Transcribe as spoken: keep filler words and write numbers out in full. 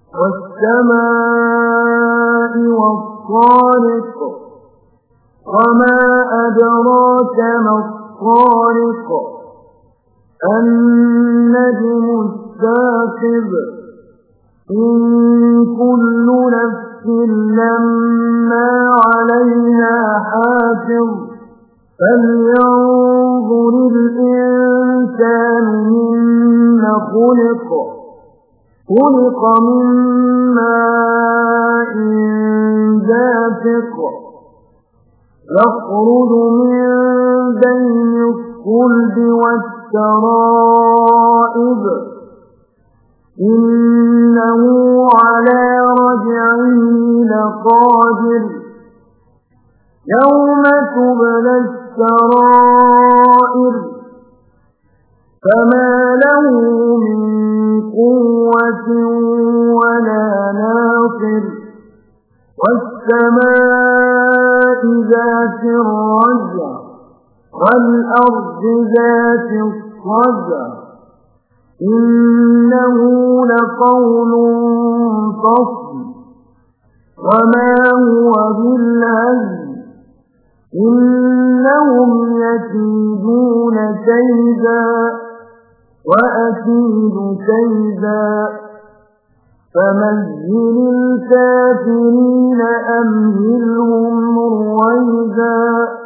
والسماء والطارق وما أدراك ما الطارق النجم الثاقب إن كل نفس لما عليها حافظ فلينظر الإنسان مما خلق خلق من ماء دافق يخرج من بين الصلب والترائب إنه على رجعه لقادر يوم تبلى السرائر فما له من قوة ولا ناصر والسماء ذات الرجع والأرض ذات الصدع إنه لقول فصل وما هو بالهزل إنهم يكيدون كيدا وأكيد كيدا فمهل الكافرين أمهلهم رويدا